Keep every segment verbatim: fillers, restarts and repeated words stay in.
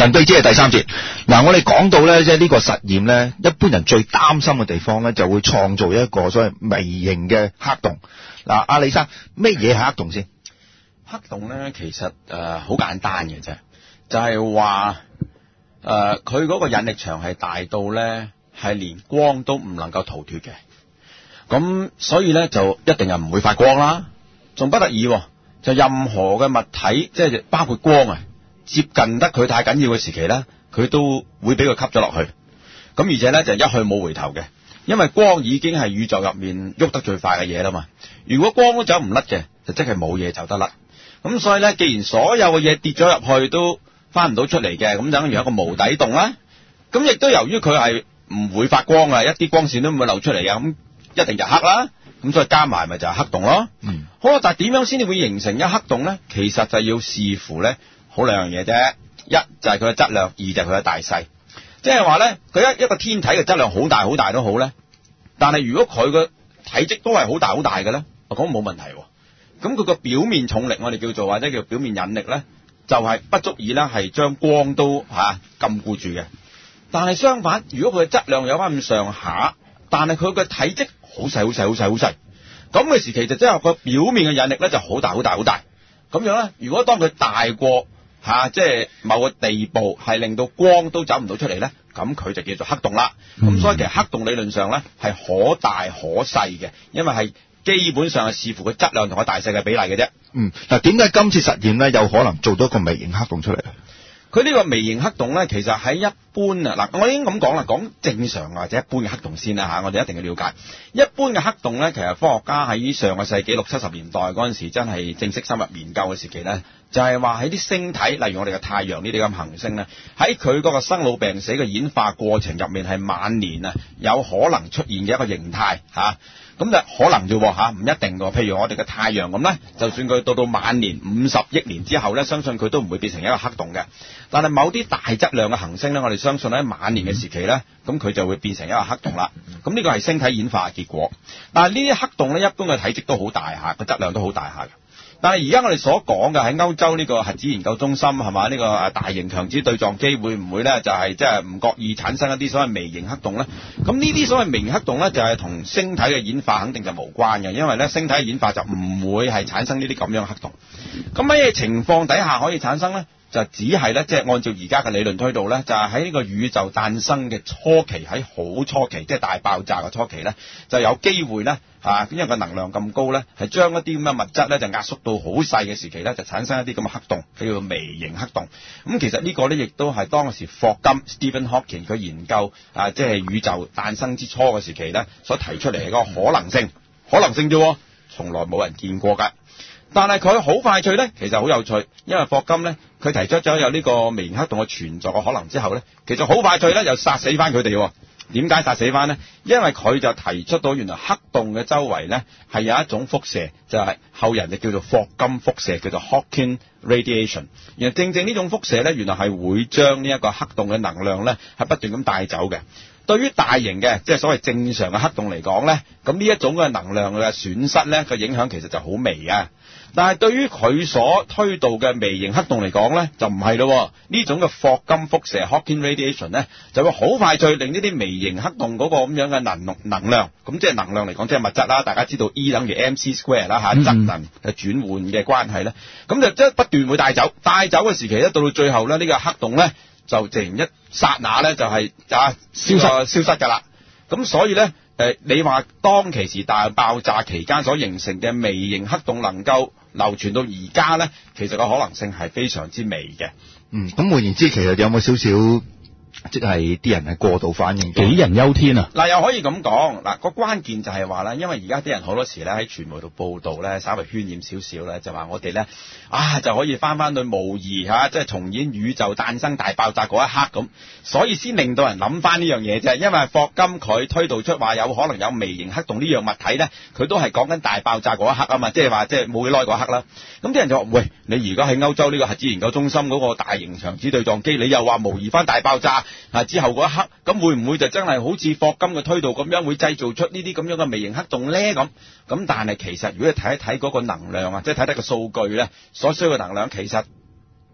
神秘之夜第三節，嗱，我哋講到咧，即係呢個實驗咧，一般人最擔心嘅地方咧，就會創造一個所謂微型嘅黑洞。嗱，阿李生，咩嘢係黑洞先？ 黑洞咧，其實誒好、呃、簡單嘅啫，就係話誒佢嗰個引力場係大到咧，係連光都唔能夠逃脫嘅。咁所以咧就一定係唔會發光啦。仲不得已，就任何嘅物體，即係包括光啊，接近得佢太緊要嘅時期咧，佢都會俾佢吸咗落去。咁而且咧就一去冇回頭嘅，因為光已經係宇宙入面喐得最快嘅嘢啦嘛。如果光都走唔甩嘅，就即係冇嘢走得甩。咁所以咧，既然所有嘅嘢跌咗入去都翻唔到出嚟嘅，咁等於一個無底洞啦。咁亦都由於佢係唔會發光啊，一啲光線都唔會流出嚟嘅，咁一定就黑啦。咁所以加埋咪就係黑洞咯。嗯。好啦，但係點樣先至會形成一黑洞咧？其實就要視乎咧，好兩樣嘢啫。一就係佢嘅質量，二就係佢嘅大細。即係話咧，佢一一個天體嘅質量好大好大都好咧，但係如果佢嘅體積都係好大好大嘅咧，我講冇問題。咁佢個表面重力，我哋叫做或者叫表面引力咧，就係、是、不足以咧係將光都吓、啊、禁錮住嘅。但係相反，如果佢嘅質量有翻咁上下，但係佢嘅體積好細好細好細好細，咁嘅時期就即係個表面嘅引力咧就好大好大好大。咁樣咧，如果當佢大過吓即係某個地步，係令到光都走唔到出嚟咧，咁佢就叫做黑洞啦。咁、嗯、所以其實黑洞理論上咧係可大可細嘅，因為係。基本上係視乎佢質量同個大細嘅比例嘅啫。 嗯，嗱，點解今次實驗咧有可能做到一個微型黑洞出嚟咧？ 佢呢個微型黑洞咧，其實喺一般啊，嗱，我已經咁講啦，講正常或者一般嘅黑洞先啦吓，我哋一定要了解。一般嘅黑洞咧，其實科學家喺上個世紀六七十年代嗰陣時，真係正式深入研究嘅時期咧，就係話喺啲星體，例如我哋嘅太陽呢啲咁行星咧，喺佢嗰個生老病死嘅演化過程入面，係晚年啊有可能出現嘅一個形態吓。咁就可能啫喎吓，唔一定喎。譬如我哋嘅太陽咁咧，就算佢到到晚年五十億年之後咧，相信佢都唔會變成一個黑洞嘅。但係某啲大質量嘅行星咧，我哋相信喺晚年嘅時期咧，咁佢就會變成一個黑洞啦。咁呢個係星體演化嘅結果。但係呢啲黑洞咧，一般嘅體積都好大下，個質量都好大下嘅。但係而家我哋所講嘅喺歐洲呢個核子研究中心係嘛，呢個誒大型強子對撞機會唔會咧就係即係唔覺意產生一啲所謂微型黑洞咧？咁呢啲所謂微型黑洞咧就係同星體嘅演化肯定就無關嘅，因為咧星體嘅演化就唔會係產生呢啲咁樣嘅黑洞。咁喺咩情況底下可以產生咧？就只係咧，即係按照而家嘅理論推導咧，就係喺呢個宇宙誕生嘅初期，喺好初期，即係大爆炸嘅初期咧，就有機會咧嚇，因為個能量咁高咧，係將一啲咁嘅物質咧就壓縮到好細嘅時期咧，就產生一啲咁嘅黑洞，叫做微型黑洞。咁其實呢個咧亦都係當時霍金 Stephen Hawking 佢研究啊，即係宇宙誕生之初嘅時期咧，所提出嚟嘅一個可能性，可能性啫，從來冇人見過㗎。但係佢好快脆咧，其實好有趣，因為霍金咧，佢提出咗有呢個微型黑洞嘅存在嘅可能之後咧，其實好快脆咧又殺死翻佢哋。點解殺死翻呢？因為佢就提出到原來黑洞嘅周圍咧係有一種輻射，就係、是、後人就叫做霍金輻射，叫做 Hawking radiation。原來正正呢種輻射咧，原來係會將呢一個黑洞嘅能量咧係不斷咁帶走嘅。對於大型嘅即係所謂正常嘅黑洞嚟講咧，咁呢一種嘅能量嘅損失咧個影響其實就好微啊。但係對於佢所推導嘅微型黑洞嚟講咧，就唔係咯。呢種嘅霍金輻射 Hawking radiation 咧，就會好快脆令呢啲微型黑洞嗰個咁樣嘅能能量，咁即係能量嚟講，即係物質啦。大家知道 E 等於 mc square 啦嚇，質能嘅轉換嘅關係咧，咁就即係不斷會帶走，帶走嘅時期咧，到到最後咧，呢個黑洞咧就突然一剎那咧就係啊消失消失㗎啦。咁所以咧誒，你話當其時大爆炸期間所形成嘅微型黑洞能夠流傳到而家咧，其實個可能性係非常之微嘅。 嗯，咁換言之，其實有冇少少即係啲人係過度反應，杞人憂天啊？嗱，又可以咁講，嗱個關鍵就係話咧，因為而家啲人好多時咧喺傳媒度報道咧，稍微渲染少少咧，就話我哋咧啊就可以翻翻去模擬嚇，即係重演宇宙誕生大爆炸嗰一刻咁，所以先令到人諗翻呢樣嘢啫。因為霍金佢推導出話有可能有微型黑洞呢樣物體咧，佢都係講緊大爆炸嗰一刻啊嘛，即係話即係冇幾耐嗰刻啦。咁啲人就話：喂，你而家喺歐洲呢個核子研究中心嗰個大型長子對撞機，你又話模擬翻大爆炸？啊！之後嗰一刻，咁會唔會就真係好似霍金嘅推導咁樣，會製造出呢啲咁樣嘅微型黑洞咧？咁咁，但係其實如果你睇一睇嗰個能量啊，即係睇睇個數據咧，所需要嘅能量其實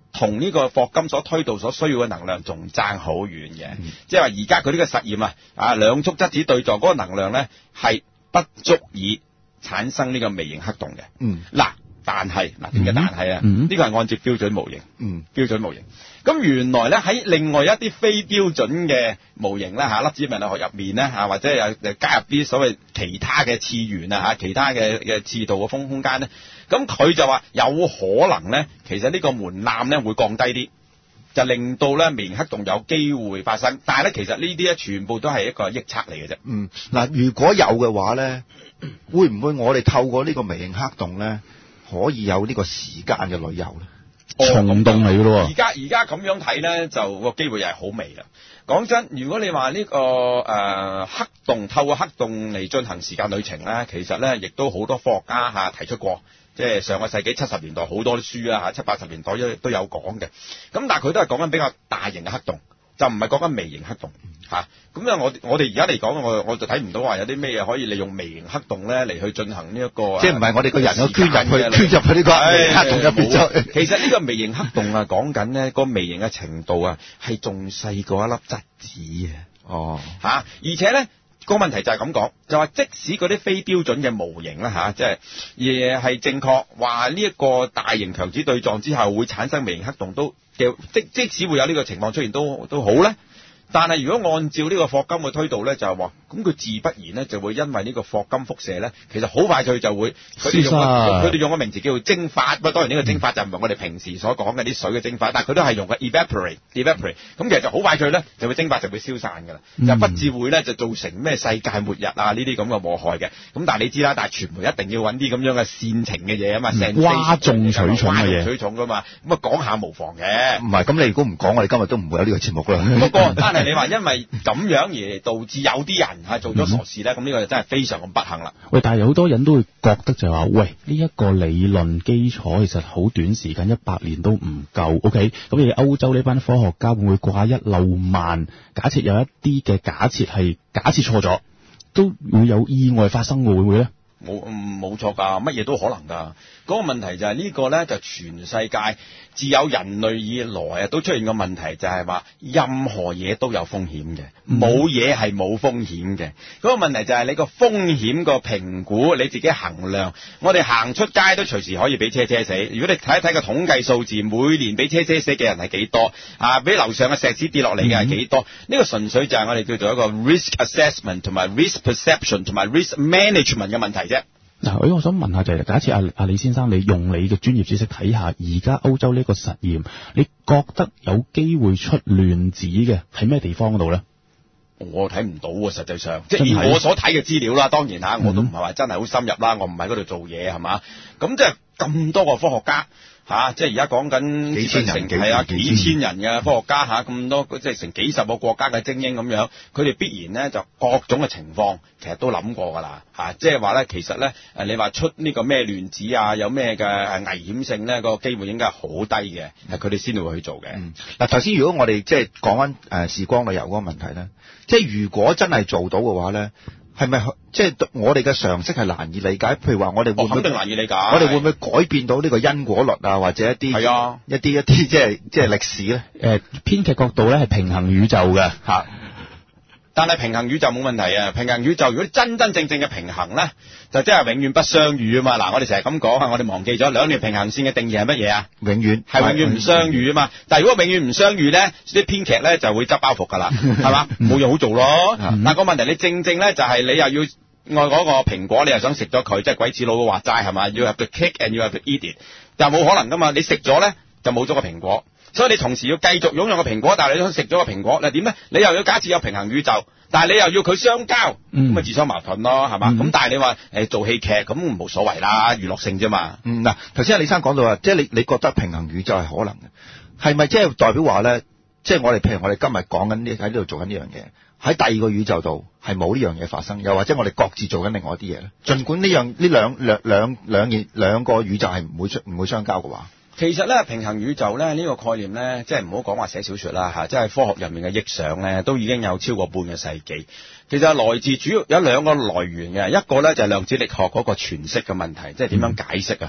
同呢個霍金所推導所需要嘅能量仲爭好遠嘅，嗯、即係話而家佢呢個實驗啊，啊兩束質子對撞嗰個能量咧係不足以產生呢個微型黑洞嘅。嗯，嗱，但係嗱點解但係啊？呢個係按照標準模型，嗯，標準模型。咁原來咧喺另外一啲非標準嘅模型咧嚇，粒子物理學入面咧嚇，或者有加入啲所謂其他嘅次元啊嚇，其他嘅嘅次度嘅風空間咧，咁佢就話有可能咧，其實呢個門檻咧會降低啲，就令到咧微型黑洞有機會發生。但係咧，其實呢啲咧全部都係一個臆測嚟嘅啫。 嗯，嗱，如果有嘅話咧，會唔會我哋透過呢個微型黑洞咧，可以有呢個時間嘅旅遊咧？蟲洞嚟嘅咯， 而家而家咁樣睇咧，就個機會又係好微啦。講真，如果你話呢、這個誒、呃、黑洞透過黑洞嚟進行時間旅程咧，其實咧亦都好多科學家嚇提出過，即係上個世紀七十年代好多啲書啊嚇，七八十年代都都有講嘅。咁但係佢都係講緊比較大型嘅黑洞，就唔係講緊微型黑洞嚇。咁啊，我我哋而家嚟講，我我就睇唔到話有啲咩嘢可以利用微型黑洞咧嚟去進行呢、這、一個， 即係唔係我哋個人有捐入去捐入去呢個黑洞入邊就。 其實呢個微型黑洞啊，講緊呢個微型嘅程度啊，係仲細過一粒質子啊。哦，嚇！而且咧個問題就係咁講，就話即使嗰啲非標準嘅模型啦嚇，即係嘢係正確話呢一個大型強子對撞之後會產生微型黑洞都嘅，即即使會有呢個情況出現都都好咧。但係如果按照呢個霍金嘅推導咧，就係話咁佢自不然咧就會因為呢個霍金輻射咧，其實好快脆就會佢哋用佢哋用個名詞叫做蒸發。不過當然呢個蒸發就唔係我哋平時所講嘅啲水嘅蒸發，但係佢都係用嘅 evaporate evaporate。咁其實就好快脆咧就會蒸發就會消散㗎啦，嗯、就不至會咧就造成咩世界末日啊呢啲咁嘅禍害嘅。咁但係你知啦，但係傳媒一定要揾啲咁樣嘅煽情嘅嘢啊嘛， 譁眾取寵嘅嘢， 取寵㗎嘛。咁啊講下無妨嘅。 唔係咁，你如果唔講，我哋今日都唔會有呢個節目啦。 不過但係你話因為咁樣而導致有啲人係做咗傻事咧，咁呢、嗯、個就真係非常咁不幸啦。 喂，但係有好多人都會覺得就係話，喂，呢、這、一個理論基礎其實好短時間，一百年都唔夠。OK，咁你歐洲呢班科學家會唔會掛一漏萬？假設有一啲嘅假設係假設錯咗，都會有意外發生嘅，會唔會咧？ 冇冇錯㗎，乜嘢都可能㗎。嗰、那個問題就係呢個咧，就全世界自有人類以來啊，都出現個問題，就係話任何嘢都有風險嘅，冇嘢係冇風險嘅。嗰、那個問題就係你個風險個評估，你自己衡量。我哋行出街都隨時可以俾車車死。如果你睇一睇個統計數字，每年俾車車死嘅人係幾多啊？俾樓上嘅石屎跌落嚟嘅係幾多？呢、嗯、個純粹就係我哋叫做一個 risk assessment 同埋 risk perception 同埋 risk management 嘅問題啫。 嗱，我想問下就係、是，假設阿阿李先生，你用你嘅專業知識睇下，而家歐洲呢個實驗，你覺得有機會出亂子嘅喺咩地方嗰度咧？ 我睇唔到喎，實際上，即係以我所睇嘅資料啦，當然嚇，我都唔係話真係好深入啦，我唔喺嗰度做嘢係嘛，咁即係咁多個科學家。嚇、啊！即係而家講緊幾千人， 係啊，幾千人嘅科學家嚇，咁、啊、多即係成幾十個國家嘅精英咁樣，佢哋必然咧就各種嘅情況，其實都諗過㗎啦嚇。即係話咧，其實咧誒，你話出呢個咩亂子啊，有咩嘅危險性咧，個機會應該係好低嘅，係佢哋先會去做嘅。 嗱、嗯，頭先如果我哋即係講翻誒時光旅遊嗰個問題咧，即係如果真係做到嘅話咧。係咪即係我哋嘅常識係難以理解？譬如話我哋會唔會肯定難以理解？ 我哋會唔會改變到呢個因果律啊，或者一啲係啊一啲一啲即係即係歷史咧？ 誒，編劇角度咧係平衡宇宙嘅嚇。 但係平衡宇宙冇問題啊！平衡宇宙如果真真正正嘅平衡咧，就即係永遠不相遇啊嘛！嗱，我哋成日咁講啊，我哋忘記咗兩條平衡線嘅定義係乜嘢啊？ 永遠係永遠唔相遇啊嘛！但係如果永遠唔相遇咧，啲編劇咧就會執包袱噶啦，係嘛？冇嘢好做咯。但係個問題你正正咧就係你又要愛嗰個蘋果，你又想食咗佢，即係鬼子佬嘅話齋係嘛？要 have to cake and you have to eat it，但係冇可能噶嘛！你食咗咧就冇咗個蘋果。所以你同時要繼續擁有個蘋果，但係你想食咗個蘋果，你點咧？你又要假設有平衡宇宙，但係你又要佢相交，咁咪、嗯、自相矛盾咯，係嘛？咁、嗯、但係你話誒、欸、做戲劇咁冇所謂啦，娛樂性啫嘛。 嗯，嗱，頭先阿李生講到話，即係你你覺得平衡宇宙係可能嘅，係咪即係代表話咧？即係我哋譬如我哋今日講緊呢喺呢度做緊呢樣嘢，喺第二個宇宙度係冇呢樣嘢發生，又或者我哋各自做緊另外一啲嘢咧？儘管呢樣呢兩兩兩兩件兩個宇宙係唔會出唔會相交嘅話。 其實咧，平衡宇宙咧呢、這個概念咧，即係唔好講話寫小說啦嚇，即係科學入面嘅憶想咧，都已經有超過半個世紀。其實來自主要有兩個來源嘅，一個咧就係、是、量子力學嗰個詮釋嘅問題，即係點樣解釋啊？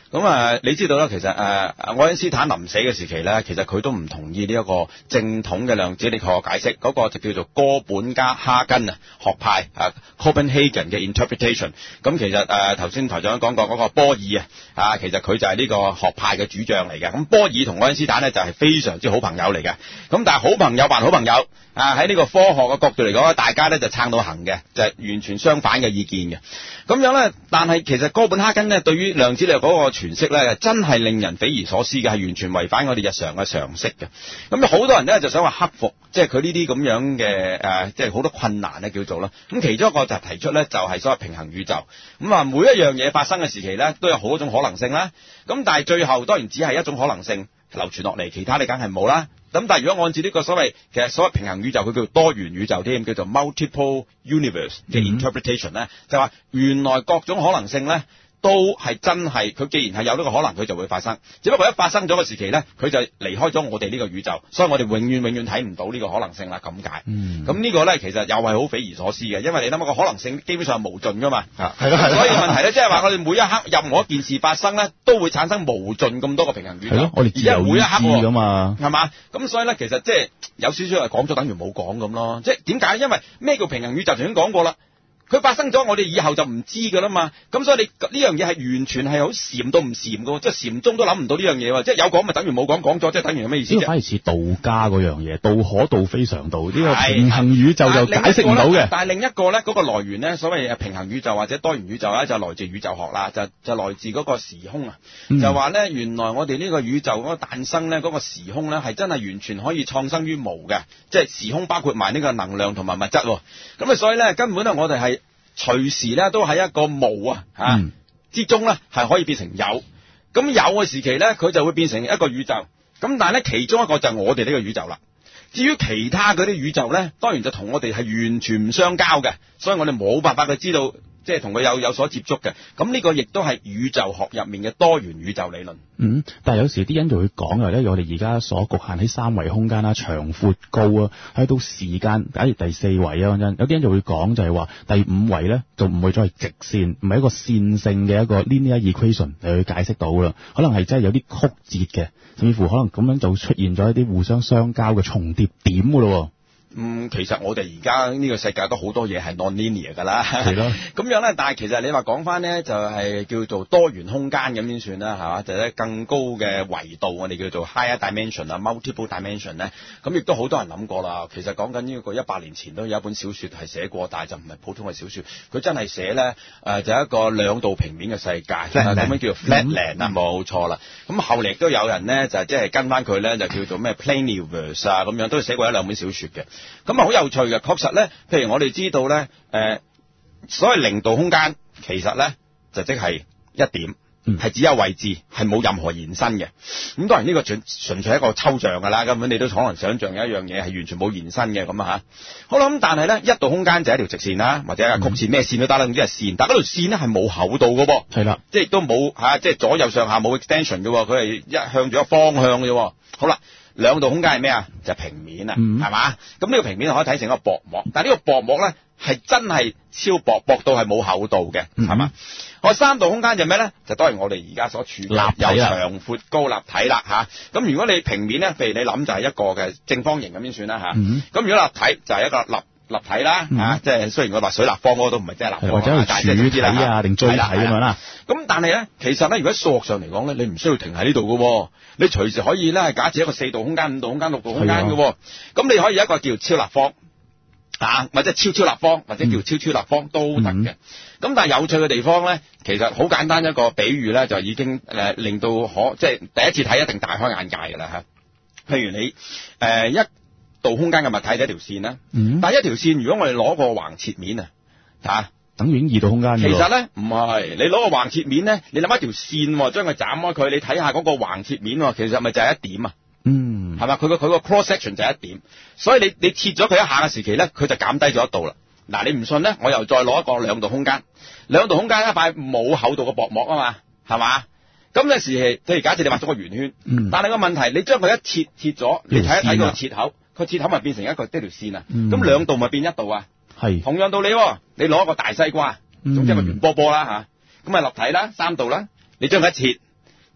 咁啊，你知道啦，其實誒、呃、愛因斯坦臨死嘅時期咧，其實佢都唔同意呢一個正統嘅量子力學解釋，嗰、那個就叫做哥本加哈根啊學派啊 Copenhagen 嘅 interpretation。咁其實誒頭先台長講過嗰個波爾啊，啊其實佢就係呢個學派嘅主將嚟嘅。咁波爾同愛因斯坦咧就係非常之好朋友嚟嘅。咁但係好朋友扮好朋友啊，喺呢個科學嘅角度嚟講，大家咧就撐到行嘅，就係、是、完全相反嘅意見嘅。咁樣咧，但係其實哥本哈根咧對於量子力學嗰個詮釋咧，真係令人匪夷所思嘅，係完全違反我哋日常嘅常識嘅。咁好多人咧就想話克服，即係佢呢啲咁樣嘅誒，即係好多困難咧叫做啦。咁其中一個就提出咧，就係所謂平衡宇宙。咁啊，每一樣嘢發生嘅時期咧，都有好多種可能性啦。咁但係最後當然只係一種可能性流傳落嚟，其他你梗係冇啦。咁但係如果按照呢個所謂其實所謂平衡宇宙，佢叫做多元宇宙添，叫做 multiple universe 嘅 interpretation 咧、嗯，就話原來各種可能性咧都係真係，佢既然係有呢個可能，佢就會發生。只不過一發生咗嘅時期咧，佢就離開咗我哋呢個宇宙，所以我哋永遠永遠睇唔到呢個可能性啦，咁解。嗯。咁呢個咧其實又係好匪夷所思嘅，因為你諗下個可能性基本上係無盡噶嘛。啊，係咯係。所以問題咧，即係話我哋每一刻任何一件事發生咧，都會產生無盡咁多個平衡宇宙。係咯，我哋自由意志噶嘛。係嘛？咁所以咧，其實即係有少少係講咗等於冇講咁咯。即係點解？因為咩叫平衡宇宙？頭先講過啦。佢發生咗，我哋以後就唔知㗎啦嘛。咁所以你呢樣嘢係完全係好禪到唔禪㗎，即係禪宗都諗唔到呢樣嘢喎。即係有講咪等於冇講，講咗即係等於係咩意思？呢個反而似道家嗰樣嘢，道可道非常道。呢、呢個平衡宇宙就解釋唔到嘅。但係另一個咧，嗰、嗰個來源咧，所謂平衡宇宙或者多元宇宙咧，就來自宇宙學啦，就就來自嗰個時空啊、嗯。就話咧，原來我哋呢個宇宙嗰個誕生咧，嗰、嗰個時空咧係真係完全可以創生於無嘅，即係時空包括埋呢個能量同埋物質。咁啊，所以咧根本咧我哋係。隨時咧都喺一個無啊嚇、嗯、之中咧係可以變成有，咁有嘅時期咧佢就會變成一個宇宙，咁但係咧其中一個就係我哋呢個宇宙啦。至於其他嗰啲宇宙咧，當然就同我哋係完全唔相交嘅，所以我哋冇辦法去知道，即係同佢有有所接觸嘅。咁呢個亦都係宇宙學入面嘅多元宇宙理論。嗯，但係有時啲人就會講啊，因為我哋而家所局限喺三維空間啦，長闊高啊，喺到時間，假如第四維啊，嗰陣有啲人就會講就係話第五維咧就唔會再係直線，唔係一個線性嘅一個 linear equation 嚟去解釋到啦，可能係真係有啲曲折嘅，甚至乎可能咁樣就出現咗一啲互相相交嘅重疊點噶咯。嗯，其實我哋而家呢個世界都好多嘢係 non-linear 㗎啦，係咯。咁樣咧，但係其實你話講翻咧，就係叫做多元空間咁先算啦，係嘛？就係更高嘅維度，我哋叫做 higher dimension 啊 ，multiple dimension 咧。咁亦都好多人諗過啦。其實講緊呢個一百年前都有一本小説係寫過，但係就唔係普通嘅小説，佢真係寫咧誒，就係一個兩度平面嘅世界，咁樣叫做 flatland 啊，冇錯啦。咁後嚟亦都有人咧就即係跟翻佢咧，就叫做咩 planiverse 啊，咁樣都寫過一兩本小説嘅。咁啊好有趣嘅，確實咧，譬如我哋知道咧，誒、呃，所謂零度空間其實咧就即係一點，係、嗯、只有位置，係冇任何延伸嘅。咁當然呢個純純粹係一個抽象㗎啦，根本你都可能想像有一樣嘢係完全冇延伸嘅咁啊嚇。好啦，咁但係咧一度空間就係一條直線啦，或者係曲線咩、嗯、線都得啦，總之係線。但係嗰條線咧係冇厚度㗎噃，係啦，即係都冇嚇，即係左右上下冇 extension 嘅喎，佢係一向住一個方向嘅喎。好啦。兩度空間係咩啊？就係、平面啊，係、嗯、嘛？咁呢個平面可以睇成一個薄膜，但係呢個薄膜咧係真係超薄，薄到係冇厚度嘅，係、嗯、嘛？我三度空間就咩咧？就當然我哋而家所處嘅有長闊高立體啦嚇。咁、啊、如果你平面咧，譬如你諗就係一個嘅正方形咁先算啦嚇。咁、嗯、如果立體就係一個立立體啦嚇、啊嗯，即係雖然我話水立方嗰個都唔係真係立方，或者係柱體啊定錐體咁樣啦。咁但係咧，其實咧，如果數學上嚟講咧，你唔需要停喺呢度嘅，你隨時可以咧係假設一個四度空間、五度空間、六度空間嘅。咁你可以有一個叫超立方啊，或者超超立方，或者叫超超立方都得嘅。咁、嗯、但係有趣嘅地方咧，其實好簡單一個比喻咧，就已經誒、呃、令到可即係第一次睇一定大開眼界㗎啦嚇。譬如你誒、呃、一度空間嘅物體就一條線啦、嗯，但係一條線如果我哋攞個橫切面啊嚇。等於二度空間。其實咧唔係，你攞個橫切面咧，你諗一條線，將佢斬開佢，你睇下嗰個橫切面，其實咪就係一點啊？嗯，係嘛？佢個佢個 cross section 就係一點，所以你你切咗佢一下嘅時期咧，佢就減低咗一度啦。嗱，你唔信咧，我又再攞一個兩度空間，兩度空間一塊冇厚度嘅薄膜啊嘛，係嘛？咁嘅時期，譬如假設你畫咗個圓圈，嗯、但係個問題，你將佢一切切咗，你睇一睇個切口，個切口咪變成一個一條線啊？咁、嗯、兩度咪變一度啊？係同樣道理，你攞一個大西瓜，總之一個圓波波啦吓，咁、嗯、啊立體啦，三度啦，你將佢一切，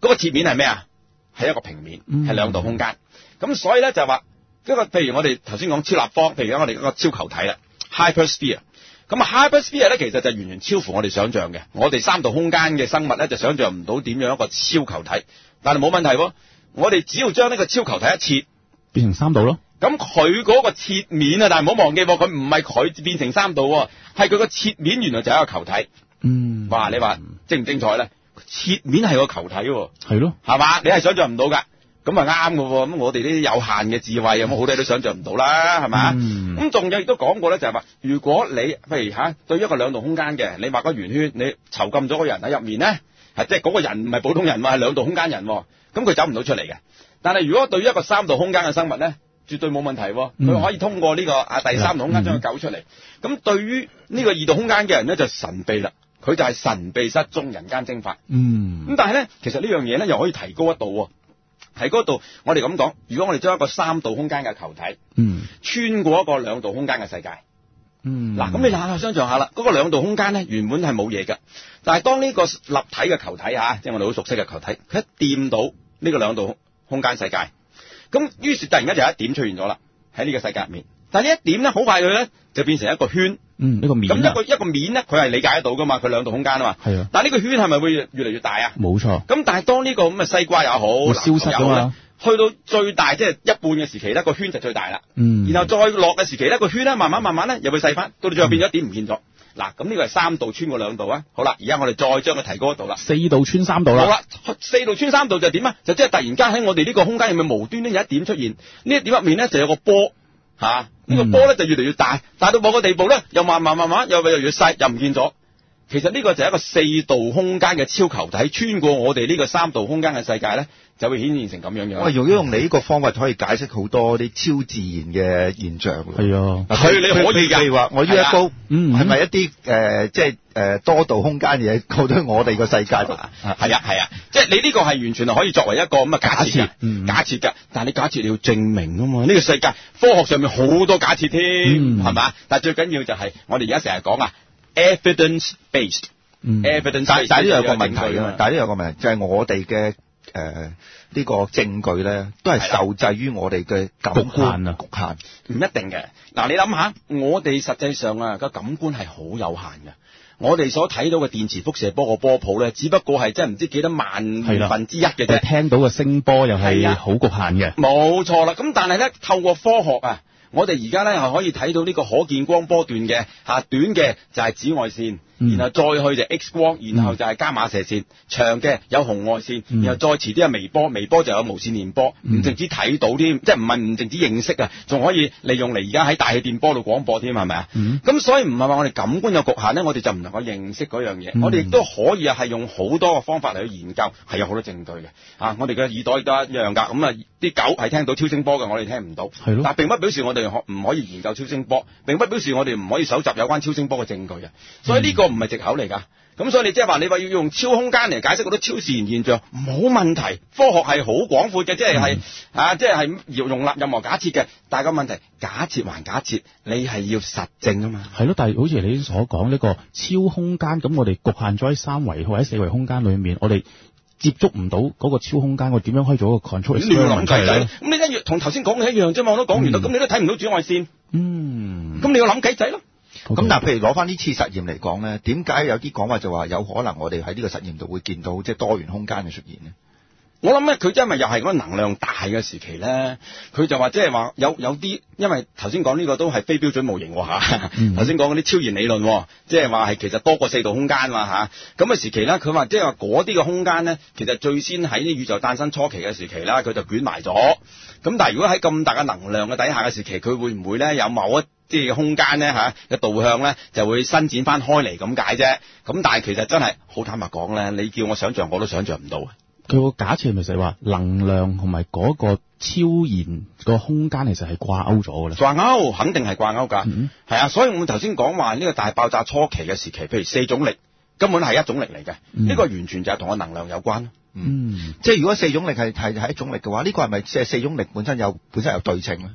嗰個切面係咩啊？係一個平面，係、嗯、兩度空間。咁所以咧就話一個，譬如我哋頭先講超立方，譬如我哋嗰個超球體啦 ，hypersphere。咁啊 hypersphere 咧其實就完全超乎我哋想象嘅。我哋三度空間嘅生物咧就想象唔到點樣一個超球體，但係冇問題喎。我哋只要將呢個超球體一切， 變成三度咯。 咁佢嗰個切面啊，但係唔好忘記，佢唔係佢變成三度，係佢個切面原來就係一個球體。 嗯， 哇！你話精唔精彩咧？切面係個球體， 係咯， 係嘛？你係想象唔到噶，咁啊啱噶。咁我哋呢啲有限嘅智慧，有冇好多嘢都想象唔到啦，係嘛？咁仲、嗯、有亦都講過咧，就係話，如果你譬如吓、啊、對於一個兩度空間嘅，你畫個圓圈，你囚禁咗個人喺入面咧，係即係嗰個人唔係普通人，係兩度空間人，咁佢走唔到出嚟嘅。但係如果對於一個三度空間嘅生物咧，絕對冇問題，佢、嗯、可以通過呢、這個啊第三度空間將佢救出嚟。咁、嗯、對於呢個二度空間嘅人咧，就神秘啦。佢就係神秘失蹤，人間蒸發。嗯。咁但係咧，其實呢樣嘢咧又可以提高一度。喺嗰度，我哋咁講，如果我哋將一個三度空間嘅球體，嗯，穿過一個兩度空間嘅世界，嗯，嗱，咁你諗下，想象下啦，嗰、那個兩度空間咧原本係冇嘢㗎，但係當呢個立體嘅球體嚇，即係我哋好熟悉嘅球體，佢一掂到呢個兩度空間世界，咁於是突然間就有一點出現咗啦，喺呢個世界入面。但係呢一點咧，好快佢咧就變成一個圈。 嗯，呢個面咁、啊、一個一個面咧，佢係理解得到噶嘛，佢兩度空間啊嘛。係啊。但係呢個圈係咪會越嚟越大啊？冇錯。咁但係當呢個咁嘅西瓜也好，會消失㗎嘛。去到最大即係、就是、一半嘅時期咧，個圈就最大啦。嗯。然後再落嘅時期咧，個圈咧慢慢慢慢咧又會細翻，到到最後變咗一點唔見咗。嗱、嗯，咁呢個係三度穿過兩度啊。好啦，而家我哋再將佢提高一度啦。四度穿三度啦。好啦，四度穿三度就點啊？就即係突然間喺我哋呢個空間入面無端端有一點出現，呢一點入面咧就有個波。吓、啊，呢、這個波咧就越嚟越大，大到某個地步咧，又慢慢慢慢又又越細，又唔見咗。其實呢個就係一個四度空間嘅超球體穿過我哋呢個三度空間嘅世界咧，就會顯現成咁樣樣。喂，如果用你呢個方法可以解釋好多啲超自然嘅現象。係啊，佢你可以㗎。譬如話我 U F O，嗯，係咪一啲誒、呃、即係誒、呃、多度空間嘢過到我哋個世界度？係啊係啊，即係你呢個係完全係可以作為一個咁嘅假設嘅、嗯，假設㗎。但係你假設你要證明啊嘛，呢、這個世界科學上面好多假設添，係、嗯、嘛？但係最緊要就係我哋而家成日講啊。evidence based，嗯，evidence based，但係呢有個問題啊，但係呢有個問題就係、是、我哋嘅誒呢個證據咧，都係受制於我哋嘅感官啊，局限，唔一定嘅。嗱，你諗下，我哋實際上啊個感官係好有限嘅。我哋所睇到嘅電磁輻射波個波譜咧，只不過係真係唔知幾多萬分之一嘅啫。聽到嘅聲波又係好局限嘅。冇錯啦，咁但係咧透過科學啊。我哋而家咧係可以睇到呢個可見光波段嘅嚇，短嘅就係紫外線，嗯、然後再去就 X 光，然後就係伽馬射線，嗯、長嘅有紅外線，嗯、然後再遲啲係微波，微波就有無線電波，唔、嗯、淨止睇到添，即係唔係唔淨止認識啊，仲可以利用嚟而家喺大氣電波度廣播添，係咪啊？咁、嗯、所以唔係話我哋感官有局限咧，我哋就唔能夠認識嗰樣嘢、嗯。我哋亦都可以係用好多個方法嚟去研究，係有好多證據嘅。啊，我哋嘅耳朵亦都一樣㗎，咁啊啲狗係聽到超聲波嘅，我哋聽唔到。係咯。但並不表示我哋可唔可以研究超聲波，並不表示我哋唔可以搜集有關超聲波嘅證據啊。所以呢個唔係藉口嚟㗎。咁所以你即係話你話要用超空間嚟解釋嗰啲超自然現象，冇問題。科學係好廣闊嘅，即係係、嗯、啊，即係係要容納任何假設嘅。但係個問題，假設還假設，你係要實證啊嘛。係咯，但係好似你所講呢個超空間，咁我哋局限咗喺三維或者四維空間裏面，我哋接觸唔到嗰個超空間，我點樣可以做一個 control？你要諗計仔，咁你一樣同頭先講嘅一樣啫嘛，我都講完啦。咁、嗯、你都睇唔到紫外線，嗯，咁你要諗計仔咯。咁、okay. 但係譬如攞翻呢次實驗嚟講咧，點解有啲講話就話有可能我哋喺呢個實驗度會見到即係多元空間嘅出現呢？我諗咧，佢因為又係嗰個能量大嘅時期咧，佢就話即係話有有啲，因為頭先講呢個都係非標準模型嚇。頭先講嗰啲超弦理論，即係話係其實多過四度空間嘛嚇。咁嘅時期咧，佢話即係話嗰啲嘅空間咧，其實最先喺啲宇宙誕生初期嘅時期啦，佢就捲埋咗。咁但係如果喺咁大嘅能量嘅底下嘅時期，佢會唔會咧有某一啲嘅空間咧嚇嘅導向咧就會伸展翻開嚟咁解啫？咁但係其實真係好坦白講咧，你叫我想像我都想像唔到啊！佢個假設咪就係話能量同埋嗰個超然個空間其實係掛鈎咗嘅咧，掛鈎肯定係掛鈎㗎，係、嗯、啊，所以我頭先講話呢個大爆炸初期嘅時期，譬如四種力根本係一種力嚟嘅，呢、嗯這個完全就係同個能量有關。嗯，即係如果四種力係係係一種力嘅話，呢、這個係咪即係四種力本身有本身有對稱咧？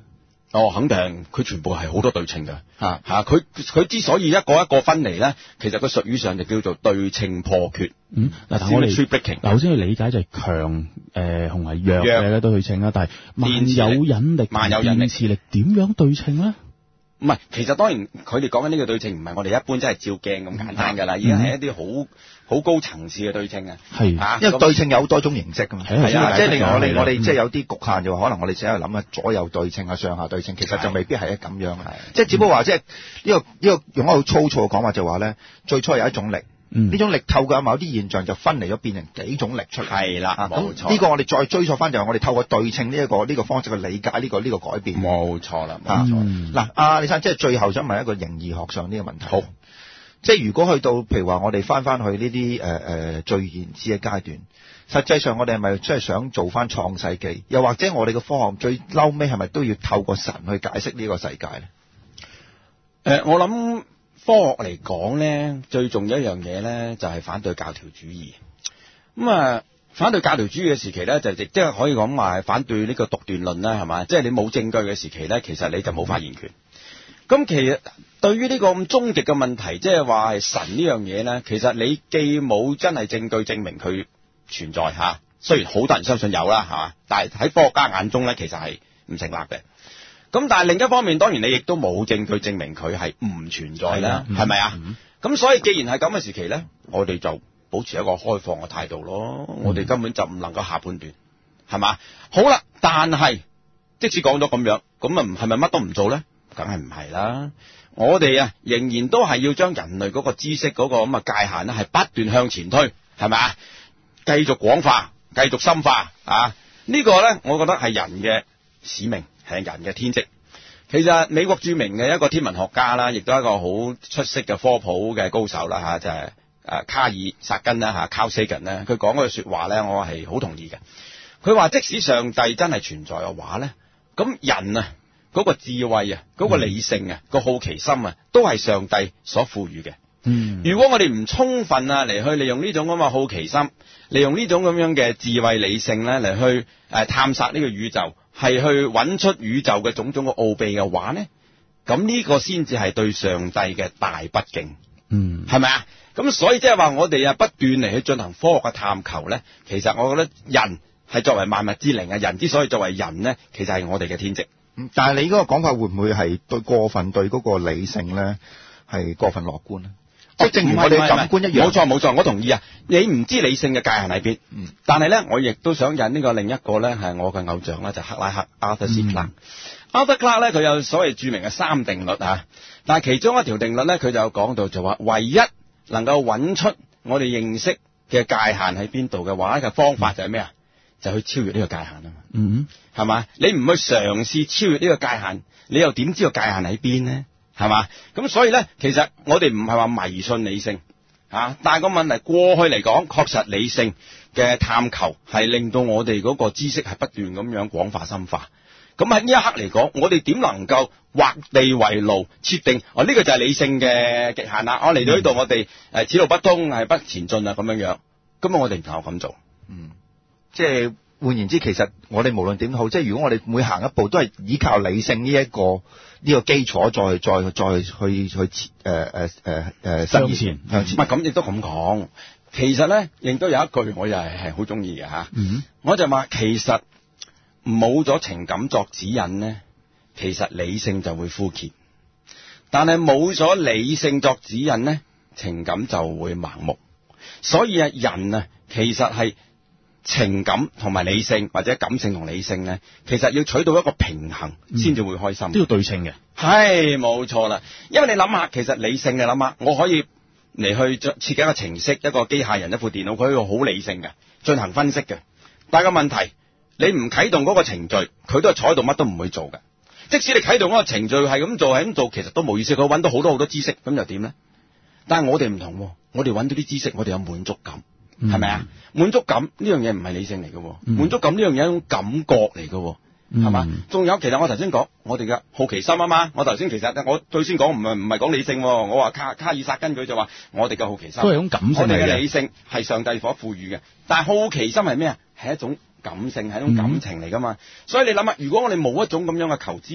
哦，肯定，佢全部係好多對稱嘅，吓吓，佢佢之所以一個一個分離咧，其實個術語上就叫做對稱破缺。 嗯，嗱，但我哋嗱，首先去理解就係強誒同埋弱嘅都對稱啦，但係萬有引力、 萬有引力、 電磁力點樣對稱咧？ 唔係，其實當然佢哋講緊呢個對稱唔係我哋一般真係照鏡咁簡單㗎啦，已經係一啲好好高層次嘅對稱啊。係啊， 因為對稱有好多種形式㗎嘛。係啊，即係另外我哋我哋即係有啲局限就話，可能我哋成日諗啊左右對稱啊、上下對稱，其實就未必係咁樣啊。即係只不過話即係呢個呢個用一個好粗糙嘅講法就話咧，最初有一種力。呢、嗯、種力透過某啲現象就分離咗，變成幾種力出嚟。係啦，冇錯。呢個我哋再追溯翻就係我哋透過對稱呢一個呢、呢個方式去理解呢、呢個呢、呢個改變。冇錯啦，冇錯。嗱、嗯，阿、啊、李生，即係最後想問一個形而學上呢個問題。好，即係如果去到譬如話我哋翻翻去呢啲誒誒最原始嘅階段，實際上我哋係咪真係想做翻創世紀？又或者我哋嘅科學最嬲尾係咪都要透過神去解釋呢個世界咧？ 誒、呃，我諗。科學嚟講咧，最重要一樣嘢咧，就係反對教條主義。咁啊，反對教條主義嘅時期咧，就亦即係可以講話反對呢個獨斷論啦，係嘛？即係你冇證據嘅時期咧，其實你就冇發言權。咁其實對於呢個咁終極嘅問題，即係話係神呢樣嘢咧，其實你既冇真係證據證明佢存在吓，雖然好多人相信有啦，係嘛？但係喺科學家眼中咧，其實係唔成立嘅。咁但係另一方面，當然你亦都冇證據證明佢係唔存在啦，係咪啊？咁、嗯、所以既然係咁嘅時期咧，我哋就保持一個開放嘅態度咯。嗯、我哋根本就唔能夠下判斷，係嘛？好啦，但係即使講咗咁樣，咁啊唔係咪乜都唔做咧？梗係唔係啦。我哋啊仍然都係要將人類嗰個知識嗰個咁嘅界限咧，係不斷向前推，係咪啊？繼續廣化，繼續深化啊！這個、呢個咧，我覺得係人嘅使命。係人嘅天職。其實美國著名嘅一個天文學家啦，亦都係一個好出色嘅科普嘅高手啦，吓就係誒卡爾薩根啦，吓 Carl Sagan 咧，佢講嗰句說話咧，我係好同意嘅。佢話即使上帝真係存在嘅話咧，咁人啊嗰個智慧啊，嗰個理性啊，個好奇心啊，都係上帝所賦予嘅。嗯，如果我哋唔充分啊嚟去利用呢種咁嘅好奇心，利用呢種咁樣嘅智慧理性咧嚟去誒探索呢個宇宙。係去揾出宇宙嘅種種嘅奧秘嘅話呢，咁呢個先至係對上帝嘅大不敬，嗯，係咪啊？咁所以即係話我哋啊不斷嚟去進行科學嘅探求呢，其實我覺得人係作為萬物之靈啊，人之所以作為人呢，其實係我哋嘅天職。 嗯，但係你嗰個講法會唔會係對過分對嗰個理性呢係過分樂觀呢？即係正如我哋感官一樣， 冇錯冇錯，我同意啊！你唔知理性嘅界限喺邊，嗯，但係咧，我亦都想引呢個另一個咧，係我嘅偶像咧，就克拉克 Arthur C. Clarke。Arthur Clarke 咧，佢有所謂著名嘅三定律啊，但係其中一條定律咧，佢就講到就話，唯一能夠揾出我哋認識嘅界限喺邊度嘅話，一個方法就係咩啊？就去超越呢個界限啊嘛，嗯，係嘛？你唔去嘗試超越呢個界限，你又點知道界限喺邊呢？係嘛？咁所以咧，其實我哋唔係話迷信理性啊，但係個問題過去嚟講，確實理性嘅探求係令到我哋嗰個知識係不斷咁樣廣化深化。咁喺呢一刻嚟講，我哋點能夠畫地為牢，設定哦呢個就係理性嘅極限啦。我嚟到呢度，我哋誒此路不通，係不前進啊咁樣樣。咁我哋唔能夠咁做。 嗯，即係換言之，其實我哋無論點好，即係如果我哋每行一步都係依靠理性呢一個。呢、這個基礎再再再去去誒誒誒誒向前向前， 唔係咁亦都咁講。其實咧，亦都有一句我又係係好中意嘅嚇。嗯，我就話其實冇咗情感作指引咧，其實理性就會枯竭；但係冇咗理性作指引咧，情感就會盲目。所以啊，人啊，其實係。情感同埋理性或者感性同理性咧，其實要取到一個平衡先至會開心， 都要對稱嘅。 係冇錯啦，因為你諗下，其實理性嘅諗下，我可以嚟去設計一個程式，一個機械人，一副電腦，佢可以好理性嘅進行分析嘅。但係個問題，你唔啟動嗰個程序，佢都係坐喺度乜都唔會做嘅。即使你啟動嗰個程序係咁做係咁做，其實都冇意思。佢揾到好多好多知識，咁又點咧？但係我哋唔同，我哋揾到啲知識，我哋有滿足感。係咪啊？滿足感呢樣嘢唔係理性嚟嘅，滿、嗯、足感呢樣嘢係一種感覺嚟嘅，係、嗯、嘛？仲有，其實我頭先講我哋嘅好奇心啊嘛。我頭先其實我最先講唔係唔係講理性，我話卡卡爾薩根佢就話我哋嘅好奇心都係一種感性嚟嘅。我哋嘅理性係上帝所賦予嘅，但係好奇心係咩啊？係一種感性，係一種感情嚟噶嘛、嗯。所以你諗下，如果我哋冇一種咁樣嘅求知欲，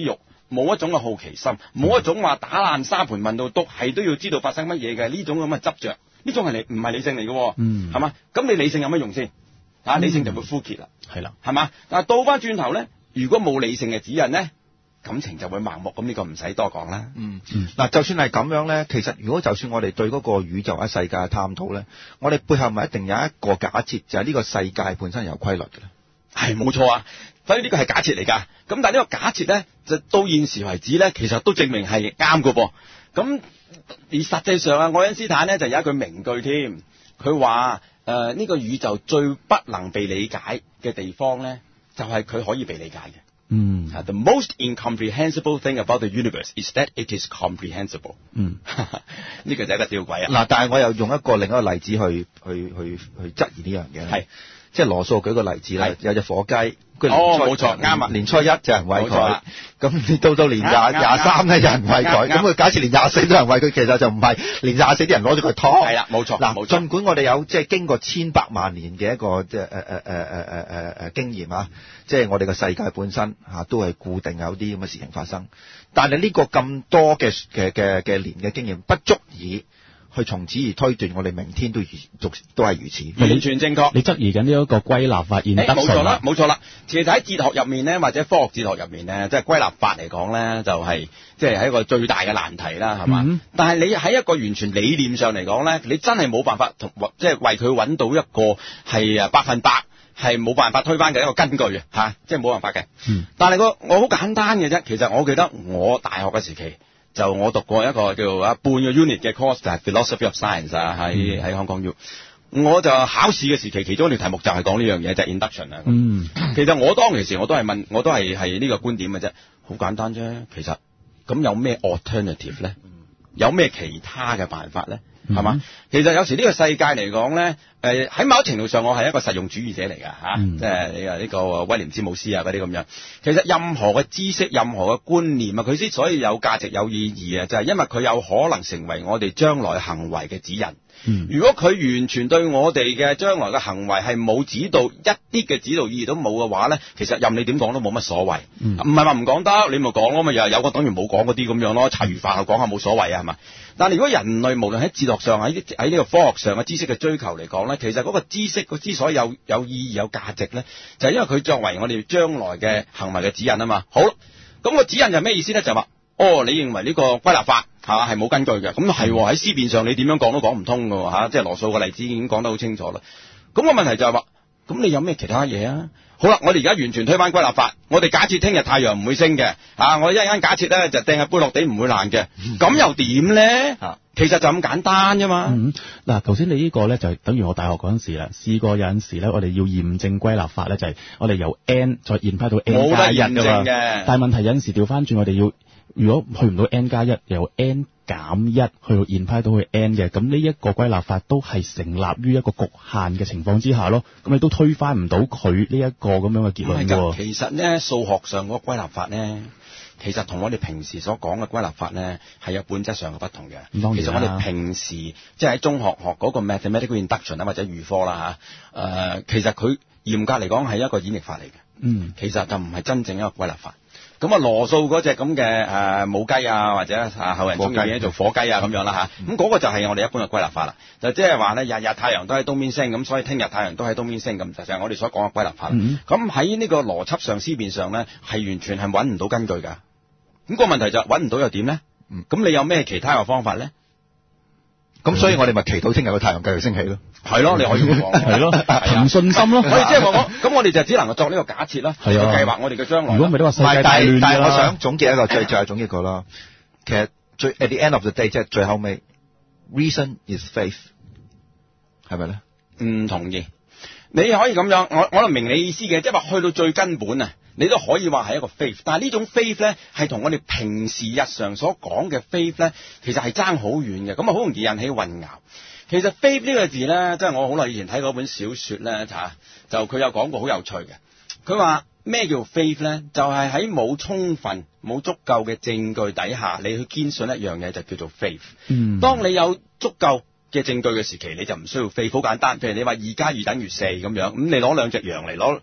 冇一種嘅好奇心，冇一種話打爛沙盤問到篤，係都要知道發生乜嘢嘅呢種咁嘅執着，呢種係你唔係理性嚟嘅，嗯，係嘛？咁你理性有乜用先？啊，理性就會枯竭啦，係啦，係嘛？但係倒翻轉頭咧，如果冇理性嘅指引咧，感情就會盲目，咁呢個唔使多講啦。 嗯，嗱、嗯，就算係咁樣咧，其實如果就算我哋對嗰個宇宙或者世界嘅探討咧，我哋背後咪一定有一個假設，就係、是、呢個世界本身有規律嘅。 係冇錯啊，所以呢個係假設嚟㗎。咁但係呢個假設咧，就到現時為止咧，其實都證明係啱㗎噃。咁而實際上啊，愛因斯坦咧就有一句名句添，佢話誒呢個宇宙最不能被理解嘅地方咧，就係、是、佢可以被理解嘅。嗯、uh, ，the most incomprehensible thing about the universe is that it is comprehensible。嗯，呢個就係一個吊詭啊。 嗱，但係我又用一個另一個例子去去去去質疑呢樣嘢。係。即係羅素舉個例子啦，有隻火雞，佢哦冇錯啱啊， 年初一就有人餵佢，咁到到年廿廿三咧有人餵佢，咁佢假設年廿四都有人餵佢，其實就唔係年廿四啲人攞住佢劏。 係啦，冇錯。 嗱，儘管我哋有即係經過千百萬年嘅一個即係誒誒誒誒誒誒誒經驗啊，即係我哋個世界本身嚇都係固定有啲咁嘅事情發生，但係呢個咁多嘅嘅嘅嘅年嘅經驗不足以去從此而推斷，我哋明天都如都係如此， 完全正確。 你質疑緊呢一個歸納法現得冇錯啦，冇錯啦。其實喺哲學入面咧，或者科學哲學入面咧，即係歸納法嚟講咧，就係即係一個最大嘅難題啦，係嘛？嗯、但係你喺一個完全理念上嚟講咧，你真係冇辦法同即係為佢揾到一個係啊百分百係冇辦法推翻嘅一個根據啊，即係冇辦法嘅。嗯。但係個我好簡單嘅啫，其實我記得我大學嘅時期。就我讀過一個叫啊半個 unit 嘅 course 就係 philosophy of science 啊，喺喺香港 U，我就考試嘅時期其中一條題目就係講呢樣嘢，就係、是、induction 啊。嗯，其實我當其時我都係問，我都係係呢個觀點嘅啫，好簡單啫。其實咁有咩 alternative 咧？有咩其他嘅辦法咧？係嘛、嗯？其實有時呢個世界嚟講咧，誒、呃、喺某程度上我係一個實用主義者嚟㗎嚇，即係你話呢個威廉詹姆斯啊嗰啲咁樣。其實任何嘅知識、任何嘅觀念啊，佢之所以有價值、有意義啊，就係、是、因為佢有可能成為我哋將來行為嘅指引。嗯、如果佢完全對我哋嘅將來嘅行為係冇指導，一啲嘅指導意義都冇嘅話咧，其實任你點講都冇乜所謂。唔係話唔講得，你咪講咯，咪又係有個等於冇講嗰啲咁樣咯，茶餘飯後講下冇所謂啊，係嘛？但係如果人類無論喺哲學上喺喺呢個科學上嘅知識嘅追求嚟講咧，其實嗰個知識佢之所以有有意義有價值咧，就係、是、因為佢作為我哋將來嘅行為嘅指引啊嘛。好，咁、那個指引就係咩意思咧？就係、是、話，哦，你認為呢個歸納法係嘛係冇根據嘅，咁係喺思辨上你點樣講都講唔通㗎嚇，即係羅素嘅例子已經講得好清楚啦。咁、那個問題就係、是、話，咁你有咩其他嘢啊？好啦，我哋而家完全推翻歸納法，我哋假設聽日太陽唔會升嘅，啊，我一陣間假設咧就掟下杯落地唔會爛嘅，咁又點咧？其實就咁簡單啫嘛。嗯， 嗱，頭先你呢個咧就等於我大學嗰陣時啦，試過有陣時咧，我哋要驗證歸納法咧，就係我哋由 n 再驗翻到 n 加一㗎嘛。但係問題有陣時調翻轉，我哋要如果去唔到 n 加一，由 n 減一去到驗翻到去 n 嘅，咁呢一個歸納法都係成立於一個局限嘅情況之下咯。咁你都推翻唔到佢呢一個咁樣嘅結論喎。 其實咧，數學上嗰個歸納法咧，其實同我哋平時所講嘅歸納法咧係有本質上嘅不同嘅。其實我哋平時即係喺中學學嗰個 mathematical induction 啊或者預科啦嚇，誒、呃、其實佢嚴格嚟講係一個演繹法嚟嘅。嗯，其實就唔係真正一個歸納法。咁啊，羅素嗰隻咁嘅誒母雞啊，或者啊後人中意嘅做火雞啊咁樣啦嚇，咁嗰個就係我哋一般嘅歸納法啦。就即係話咧，日日太陽都喺東邊升，咁所以聽日太陽都喺東邊升，咁就係我哋所講嘅歸納法。咁喺呢個邏輯上、思辨上咧，係完全係揾唔到根據㗎。咁個問題就揾唔到又點咧？咁你有咩其他嘅方法咧？ 咁所以我哋咪祈禱聽日個太陽繼續升起咯。 係咯，你可以咁講。 係咯，憑信心咯。 可以即係話咁我哋就只能夠作呢個假設啦，係啊，計劃我哋嘅將來。 如果唔係都話世界大亂㗎啦。 但係我想總結一個最最後總結個啦。其實最 at the end of the day 即係最後尾 ，reason is faith， 係咪咧？ 唔同意。你可以咁樣，我我能明你意思嘅，即係話去到最根本啊，你都可以話係一個 faith， 但係呢種 faith 咧係同我哋平時日常所講嘅 faith 咧，其實係爭好遠嘅，咁啊好容易引起混淆。其實 faith 呢個字咧，即係我好耐以前睇過本小說咧嚇，就佢有講過好有趣嘅。佢話咩叫 faith 咧？就係喺冇充分、冇足夠嘅證據底下，你去堅信一樣嘢就叫做 faith。嗯，當你有足夠嘅證據嘅時期，你就唔需要 faith，好簡單。譬如你話二加二等於四咁樣，咁你攞兩隻羊嚟攞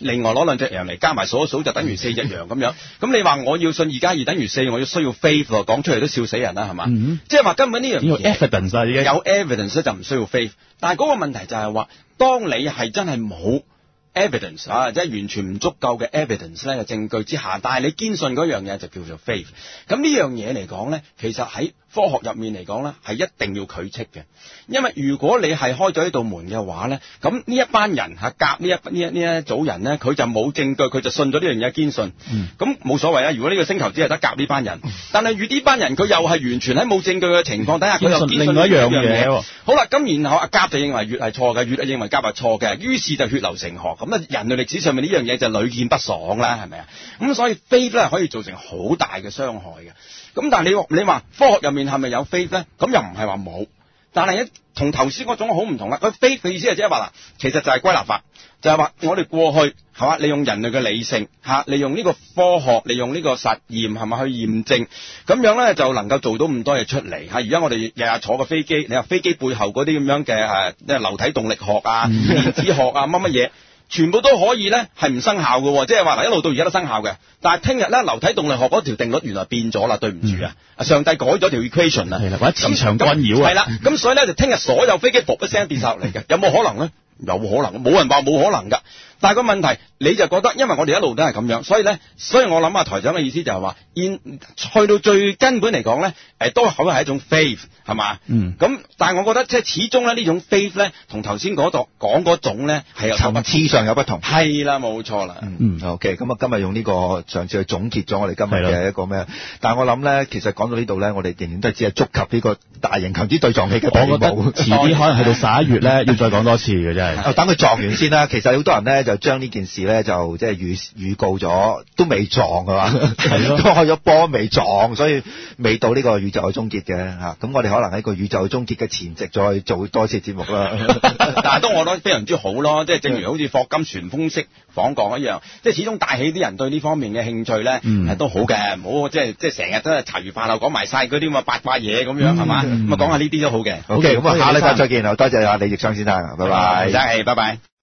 另外攞兩隻羊嚟加埋數一數就等於四隻羊咁樣。咁你話我要信二加二等於四，我要需要 faith 喎，講出嚟都笑死人啦，係嘛？嗯、即係話根本呢樣嘢有 evidence 啊，已經有 evidence 就唔需要 faith。但係嗰個問題就係話，當你係真係冇 evidence 啊，即係完全唔足夠嘅 evidence 咧嘅證據之下，但係你堅信嗰樣嘢就叫做 faith。咁呢樣嘢嚟講咧，其實喺科學入面嚟講咧，係一定要拒斥嘅。因為如果你係開咗呢道門嘅話咧，咁呢一班人嚇夾呢一呢一呢一組人咧，佢就冇證據，佢就信咗呢樣嘢堅信。咁冇、嗯、所謂啊！如果呢個星球只係得夾呢班人，但係與呢班人佢又係完全喺冇證據嘅情況底下，佢又堅信另外一樣嘢。好啦，咁然後阿甲就認為乙係錯嘅，乙認為甲係錯嘅，於是就血流成河。咁啊，人類歷史上面呢樣嘢就屢見不爽啦，係咪啊？咁所以 faith 咧可以造成好大嘅傷害嘅。咁但係你你話科學入面係咪有 faith 咧？咁又唔係話冇，但係一同頭先嗰種好唔同啦。佢 faith 嘅意思係即係話啦，其實就係歸納法，就係話我哋過去係嘛，利用人類嘅理性嚇，利用呢個科學，利用呢個實驗係咪去驗證，咁樣咧就能夠做到咁多嘢出嚟嚇。而家我哋日日坐個飛機，你話飛機背後嗰啲咁樣嘅誒，即係流體動力學啊、電子學啊乜乜嘢。全部都可以咧，係唔生效嘅，即係話嗱，一路到而家都生效嘅。但係聽日咧，流體動力學嗰條定律原來變咗啦，對唔住啊！嗯、上帝改咗條 equation 啊， 或者磁場干擾啊， 係啦，咁所以咧就聽日所有飛機噗一聲跌晒落嚟嘅，有冇可能咧？有可能，冇人話冇可能㗎。但係個問題，你就覺得，因為我哋一路都係咁樣，所以咧，所以我諗啊，台長嘅意思就係話，現去到最根本嚟講咧，誒都可能係一種 faith 係嘛？嗯。咁但係我覺得即係始終咧呢種 faith 咧，同頭先嗰度講嗰種咧係有層次上有不同。 係啦，冇錯啦。 嗯。OK，咁啊，今日用呢個上次去總結咗我哋今日嘅一個咩？但係我諗咧，其實講到呢度咧，我哋仍然都係只係觸及呢個大型強子對撞器嘅地步。 我覺得遲啲可能去到十一月咧，要再講多次嘅真係。 等佢撞完先啦。其實好多人咧就將呢件事咧就即係預預告咗，都未撞㗎嘛，係咯，都開咗波未撞，所以未到呢個宇宙嘅終結嘅嚇。咁我哋可能喺個宇宙嘅終結嘅前夕再做多次節目啦。 但係都我覺得非常之好咯，即係正如好似霍金旋風式訪講一樣，即係始終帶起啲人對呢方面嘅興趣咧，係都好嘅，唔好即係即係成日都係茶餘飯後講埋晒嗰啲咁嘅八卦嘢咁樣係嘛，咁啊講下呢啲都好嘅。 OK，咁啊下禮拜再見，多謝阿李奕商先生，拜拜， 真係拜拜。